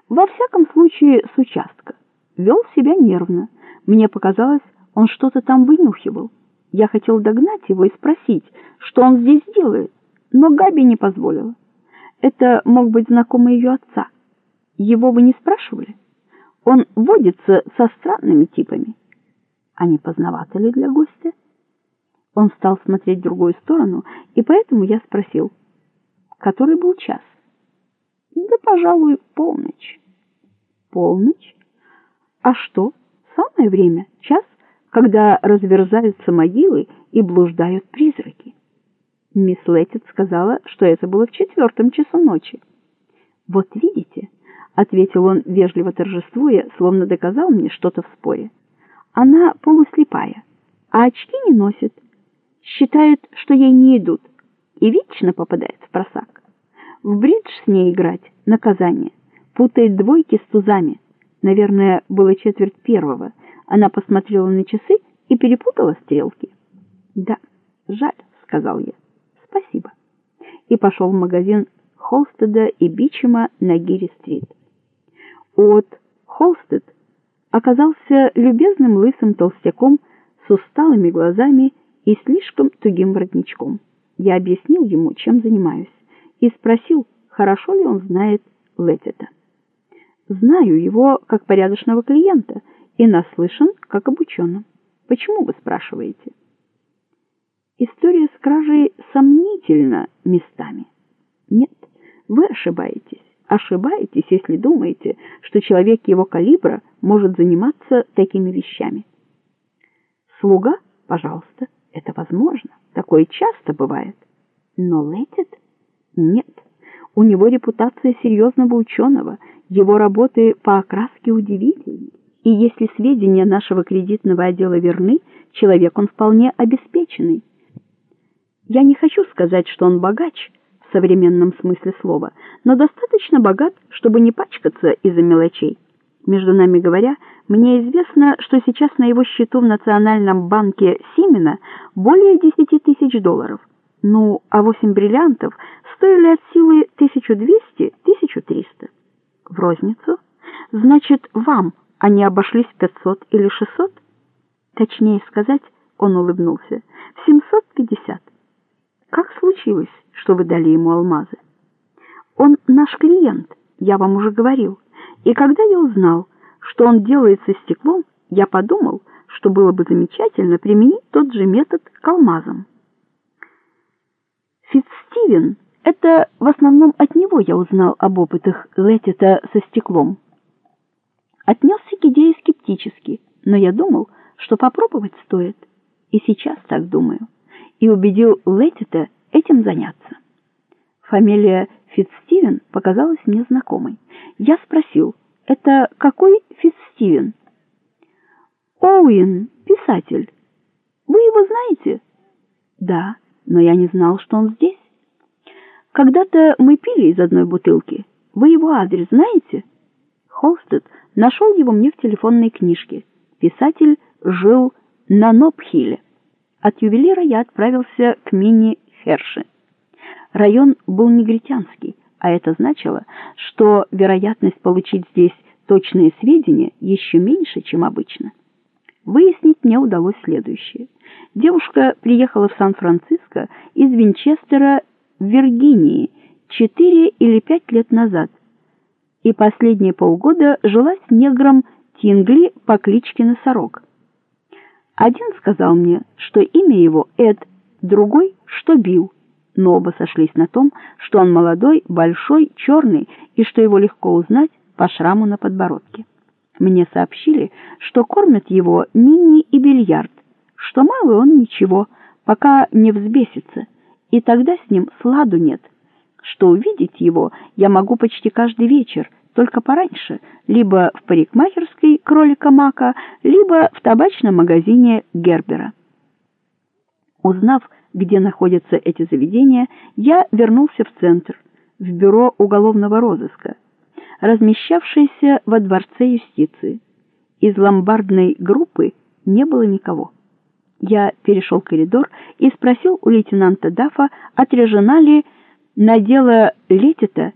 Во всяком случае, с участка. Вел себя нервно. Мне показалось, он что-то там вынюхивал. Я хотел догнать его и спросить, что он здесь делает, но Габи не позволила. Это мог быть знакомый ее отца. Его вы не спрашивали? Он водится со странными типами. А не поздновато ли для гостя? Он стал смотреть в другую сторону, и поэтому я спросил, который был час? Да, пожалуй, полночь. Полночь? А что? Самое время, час, когда разверзаются могилы и блуждают призраки. Мисс Леттит сказала, что это было в 4 часу ночи. Вот видите, — ответил он, вежливо торжествуя, словно доказал мне что-то в споре. Она полуслепая, а очки не носит. Считает, что ей не идут, и вечно попадает в просак. В бридж с ней играть — наказание. Путает двойки с тузами. Наверное, было 1:15. Она посмотрела на часы и перепутала стрелки. «Да, жаль», — сказал я. «Спасибо». И пошел в магазин Холстеда и Бичема на Гири-стрит. От Холстед оказался любезным лысым толстяком с усталыми глазами и слишком тугим воротничком. Я объяснил ему, чем занимаюсь, и спросил, хорошо ли он знает Леттита. Знаю его как порядочного клиента и наслышан как об ученом. Почему, вы спрашиваете? История с кражей сомнительна местами. Нет, вы ошибаетесь. Ошибаетесь, если думаете, что человек его калибра может заниматься такими вещами. Слуга, пожалуйста, это возможно. Такое часто бывает. Но Леттит? Нет. У него репутация серьезного ученого. Его работы по окраске удивительны. И если сведения нашего кредитного отдела верны, человек он вполне обеспеченный. Я не хочу сказать, что он богач в современном смысле слова, но достаточно богат, чтобы не пачкаться из-за мелочей. Между нами говоря, мне известно, что сейчас на его счету в Национальном банке Симена более 10 тысяч долларов. Ну, а 8 бриллиантов стоили от силы 1200-1300. В розницу? Значит, вам они обошлись в 500 или 600? Точнее сказать, он улыбнулся, в 750. Как случилось, что вы дали ему алмазы? Он наш клиент, я вам уже говорил. И когда я узнал, что он делает со стеклом, я подумал, что было бы замечательно применить тот же метод к алмазам. Фитцстивен, это в основном от него я узнал об опытах Леттита со стеклом. Отнесся к идее скептически, но я думал, что попробовать стоит. И сейчас так думаю. И убедил Леттита этим заняться. Фамилия Фитцстивен показалась мне знакомой. Я спросил, это какой Фитцстивен? Оуэн, писатель. Вы его знаете? Да, но я не знал, что он здесь. Когда-то мы пили из одной бутылки. Вы его адрес знаете? Холстед нашел его мне в телефонной книжке. Писатель жил на Нобхилле. От ювелира я отправился к Мини-Херши. Район был негритянский, а это значило, что вероятность получить здесь точные сведения еще меньше, чем обычно. Выяснить мне удалось следующее. Девушка приехала в Сан-Франциско из Винчестера в Виргинии 4 или 5 лет назад и последние полгода жила с негром Тингли по кличке Носорог. Один сказал мне, что имя его Эд, другой, что Билл, но оба сошлись на том, что он молодой, большой, черный и что его легко узнать по шраму на подбородке. Мне сообщили, что кормят его мини и бильярд, что малый он ничего, пока не взбесится, и тогда с ним сладу нет, что увидеть его я могу почти каждый вечер, только пораньше, либо в парикмахерской кролика Мака, либо в табачном магазине Гербера. Узнав, где находятся эти заведения, я вернулся в центр, в бюро уголовного розыска, размещавшееся во дворце юстиции. Из ломбардной группы не было никого. Я перешел коридор и спросил у лейтенанта Даффа, отряжена ли на дело Леттита